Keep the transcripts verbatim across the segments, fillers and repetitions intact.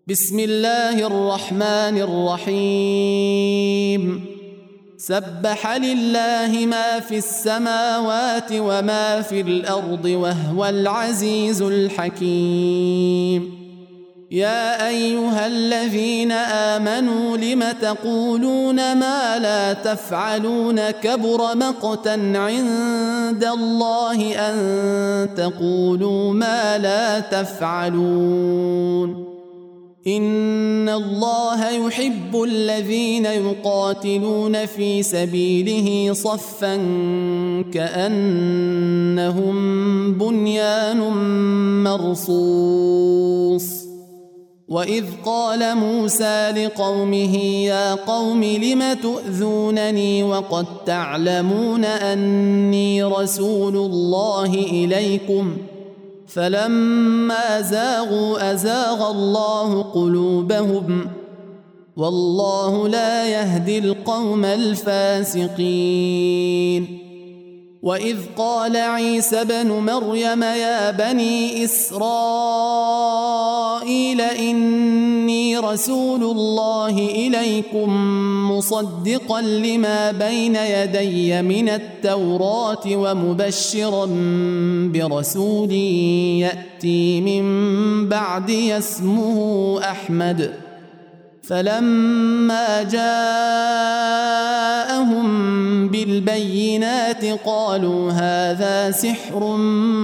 بسم الله الرحمن الرحيم سبح لله ما في السماوات وما في الأرض وهو العزيز الحكيم يا أيها الذين آمنوا لم تقولون ما لا تفعلون كبر مقتا عند الله أن تقولوا ما لا تفعلون إن الله يحب الذين يقاتلون في سبيله صفا كأنهم بنيان مرصوص وإذ قال موسى لقومه يا قوم لم تؤذونني وقد تعلمون أني رسول الله إليكم فلما زاغوا أزاغ الله قلوبهم والله لا يهدي القوم الفاسقين وإذ قال عيسى بن مريم يا بني إسرائيل إني رسول الله إليكم مصدقا لما بين يدي من التوراة ومبشرا برسول يأتي من بعدي اسمه أحمد فلما جاءهم بالبينات قالوا هذا سحر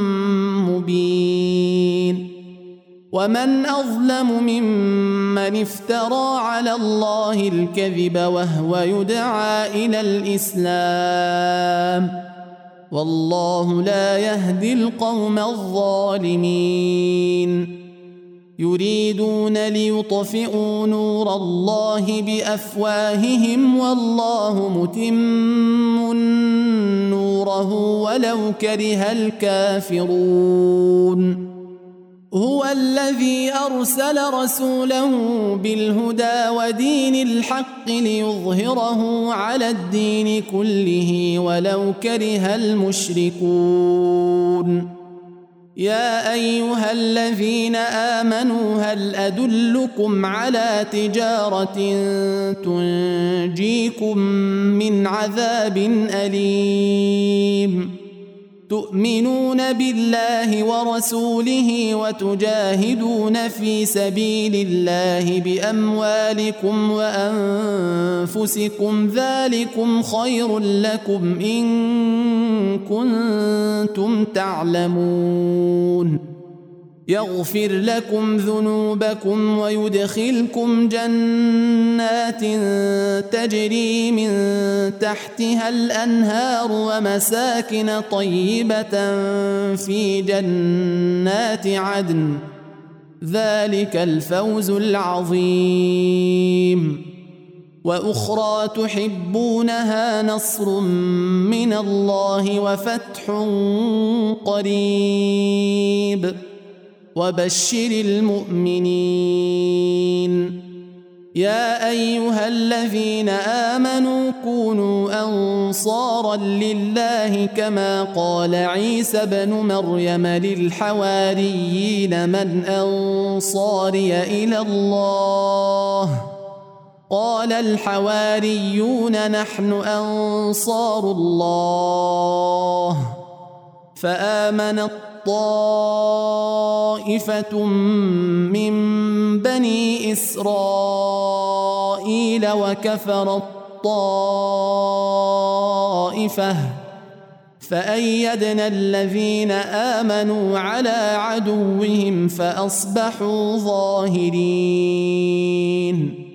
مبين ومن أظلم ممن افترى على الله الكذب وهو يدعى إلى الإسلام والله لا يهدي القوم الظالمين يريدون ليطفئوا نور الله بأفواههم والله متم نوره ولو كره الكافرون هو الذي أرسل رسوله بالهدى ودين الحق ليظهره على الدين كله ولو كره المشركون يا أيها الذين آمنوا هل أدلكم على تجارة تنجيكم من عذاب أليم تؤمنون بالله ورسوله وتجاهدون في سبيل الله بأموالكم وأنفسكم ذلكم خير لكم إن كنتم تعلمون يغفر لكم ذنوبكم ويدخلكم جنات تجري من تحتها الأنهار ومساكن طيبة في جنات عدن ذلك الفوز العظيم وأخرى تحبونها نصر من الله وفتح قريب وبشر المؤمنين يا أيها الذين آمنوا كونوا أنصارا لله كما قال عيسى بن مريم للحواريين من أنصاري إلى الله قال الحواريون نحن أنصار الله فآمنت طائفة من بني إسرائيل وكفرت طائفة فأيدنا الذين آمنوا على عدوهم فأصبحوا ظاهرين